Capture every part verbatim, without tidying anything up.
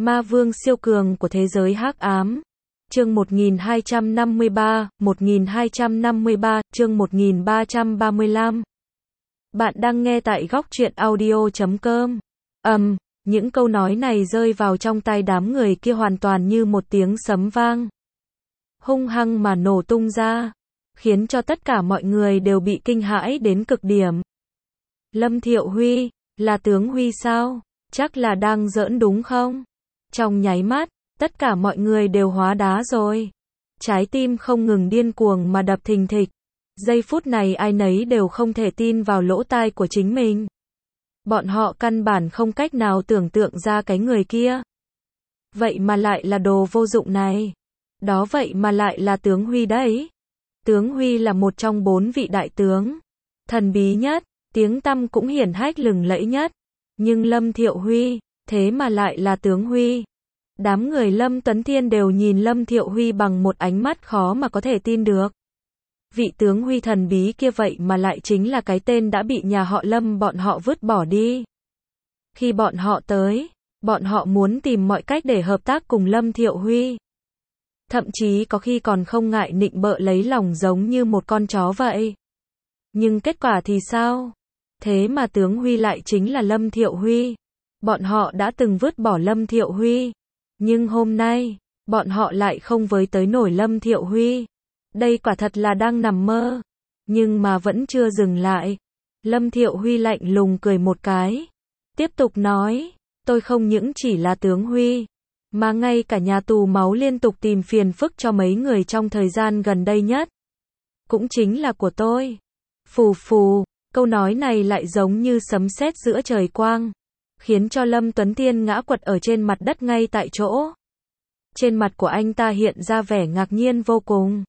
Ma vương siêu cường của thế giới hắc ám. Chương một nghìn hai trăm năm mươi ba, một nghìn hai trăm năm mươi ba, chương một nghìn ba trăm ba mươi lăm. Bạn đang nghe tại góc truyện audio chấm com. Ầm, um, những câu nói này rơi vào trong tai đám người kia hoàn toàn như một tiếng sấm vang. Hung hăng mà nổ tung ra, khiến cho tất cả mọi người đều bị kinh hãi đến cực điểm. Lâm Thiệu Huy, là tướng Huy sao? Chắc là đang giỡn đúng không? Trong nháy mắt, tất cả mọi người đều hóa đá rồi. Trái tim không ngừng điên cuồng mà đập thình thịch. Giây phút này ai nấy đều không thể tin vào lỗ tai của chính mình. Bọn họ căn bản không cách nào tưởng tượng ra cái người kia. Vậy mà lại là đồ vô dụng này. Đó vậy mà lại là tướng Huy đấy. Tướng Huy là một trong bốn vị đại tướng. Thần bí nhất, tiếng tăm cũng hiển hách lừng lẫy nhất. Nhưng Lâm Thiệu Huy, thế mà lại là tướng Huy. Đám người Lâm Tuấn Thiên đều nhìn Lâm Thiệu Huy bằng một ánh mắt khó mà có thể tin được. Vị tướng Huy thần bí kia vậy mà lại chính là cái tên đã bị nhà họ Lâm bọn họ vứt bỏ đi. Khi bọn họ tới, bọn họ muốn tìm mọi cách để hợp tác cùng Lâm Thiệu Huy. Thậm chí có khi còn không ngại nịnh bợ lấy lòng giống như một con chó vậy. Nhưng kết quả thì sao? Thế mà tướng Huy lại chính là Lâm Thiệu Huy. Bọn họ đã từng vứt bỏ Lâm Thiệu Huy. Nhưng hôm nay, bọn họ lại không với tới nổi Lâm Thiệu Huy. Đây quả thật là đang nằm mơ. Nhưng mà vẫn chưa dừng lại. Lâm Thiệu Huy lạnh lùng cười một cái. Tiếp tục nói, tôi không những chỉ là tướng Huy, mà ngay cả nhà tù máu liên tục tìm phiền phức cho mấy người trong thời gian gần đây nhất. Cũng chính là của tôi. Phù phù, câu nói này lại giống như sấm sét giữa trời quang. Khiến cho Lâm Tuấn Thiên ngã quật ở trên mặt đất ngay tại chỗ. Trên mặt của anh ta hiện ra vẻ ngạc nhiên vô cùng.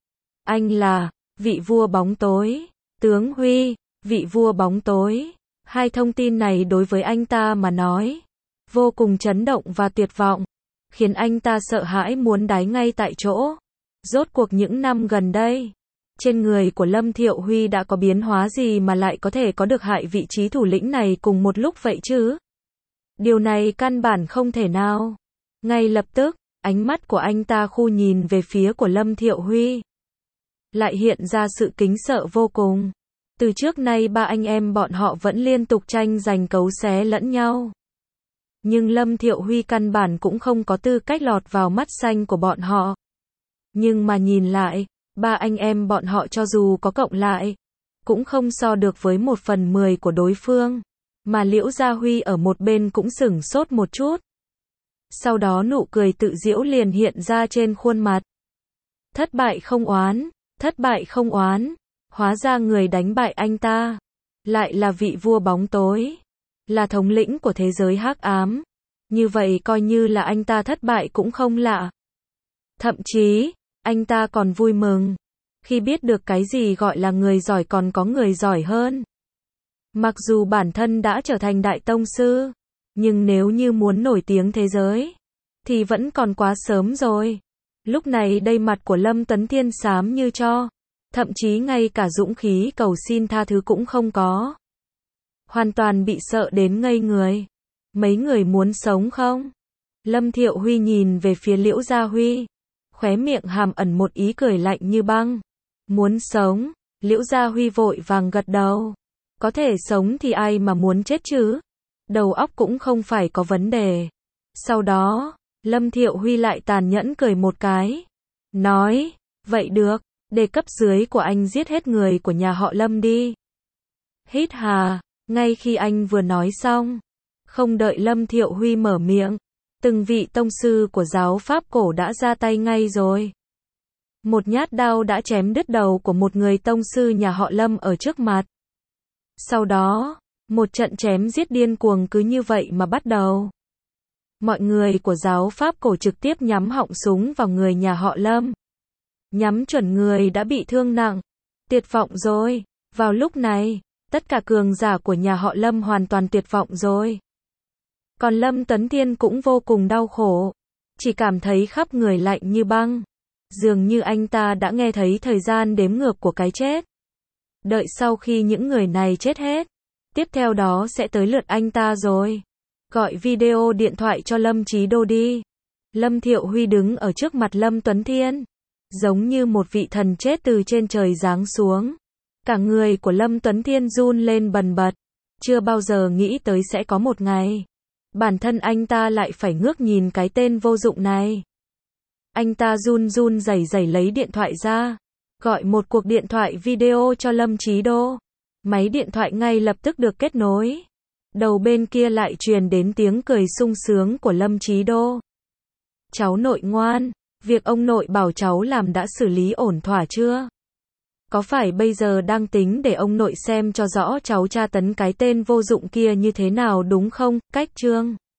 Anh là, vị vua bóng tối, tướng Huy, vị vua bóng tối. Hai thông tin này đối với anh ta mà nói, vô cùng chấn động và tuyệt vọng. Khiến anh ta sợ hãi muốn đái ngay tại chỗ. Rốt cuộc những năm gần đây, trên người của Lâm Thiệu Huy đã có biến hóa gì mà lại có thể có được hại vị trí thủ lĩnh này cùng một lúc vậy chứ? Điều này căn bản không thể nào. Ngay lập tức, ánh mắt của anh ta khu nhìn về phía của Lâm Thiệu Huy. Lại hiện ra sự kính sợ vô cùng. Từ trước nay ba anh em bọn họ vẫn liên tục tranh giành cấu xé lẫn nhau. Nhưng Lâm Thiệu Huy căn bản cũng không có tư cách lọt vào mắt xanh của bọn họ. Nhưng mà nhìn lại, ba anh em bọn họ cho dù có cộng lại, cũng không so được với một phần mười của đối phương. Mà Liễu Gia Huy ở một bên cũng sửng sốt một chút. Sau đó nụ cười tự giễu liền hiện ra trên khuôn mặt. Thất bại không oán, thất bại không oán. Hóa ra người đánh bại anh ta lại là vị vua bóng tối, là thống lĩnh của thế giới hắc ám. Như vậy coi như là anh ta thất bại cũng không lạ. Thậm chí, anh ta còn vui mừng khi biết được cái gì gọi là người giỏi còn có người giỏi hơn. Mặc dù bản thân đã trở thành đại tông sư, nhưng nếu như muốn nổi tiếng thế giới thì vẫn còn quá sớm rồi. Lúc này đây mặt của Lâm Tuấn Thiên xám như tro, thậm chí ngay cả dũng khí cầu xin tha thứ cũng không có. Hoàn toàn bị sợ đến ngây người. Mấy người muốn sống không? Lâm Thiệu Huy nhìn về phía Liễu Gia Huy, khóe miệng hàm ẩn một ý cười lạnh như băng. Muốn sống? Liễu Gia Huy vội vàng gật đầu. Có thể sống thì ai mà muốn chết chứ? Đầu óc cũng không phải có vấn đề. Sau đó, Lâm Thiệu Huy lại tàn nhẫn cười một cái. Nói, vậy được, để cấp dưới của anh giết hết người của nhà họ Lâm đi. Hít hà, ngay khi anh vừa nói xong, không đợi Lâm Thiệu Huy mở miệng, từng vị tông sư của giáo pháp cổ đã ra tay ngay rồi. Một nhát đao đã chém đứt đầu của một người tông sư nhà họ Lâm ở trước mặt. Sau đó, một trận chém giết điên cuồng cứ như vậy mà bắt đầu. Mọi người của giáo pháp cổ trực tiếp nhắm họng súng vào người nhà họ Lâm. Nhắm chuẩn người đã bị thương nặng. Tuyệt vọng rồi. Vào lúc này, tất cả cường giả của nhà họ Lâm hoàn toàn tuyệt vọng rồi. Còn Lâm Tuấn Thiên cũng vô cùng đau khổ. Chỉ cảm thấy khắp người lạnh như băng. Dường như anh ta đã nghe thấy thời gian đếm ngược của cái chết. Đợi sau khi những người này chết hết, tiếp theo đó sẽ tới lượt anh ta rồi. Gọi video điện thoại cho Lâm Chí Đô đi. Lâm Thiệu Huy đứng ở trước mặt Lâm Tuấn Thiên, giống như một vị thần chết từ trên trời giáng xuống. Cả người của Lâm Tuấn Thiên run lên bần bật, chưa bao giờ nghĩ tới sẽ có một ngày bản thân anh ta lại phải ngước nhìn cái tên vô dụng này. Anh ta run run rẩy rẩy lấy điện thoại ra, gọi một cuộc điện thoại video cho Lâm Chí Đô. Máy điện thoại ngay lập tức được kết nối. Đầu bên kia lại truyền đến tiếng cười sung sướng của Lâm Chí Đô. Cháu nội ngoan, việc ông nội bảo cháu làm đã xử lý ổn thỏa chưa? Có phải bây giờ đang tính để ông nội xem cho rõ cháu tra tấn cái tên vô dụng kia như thế nào đúng không? Cách Trương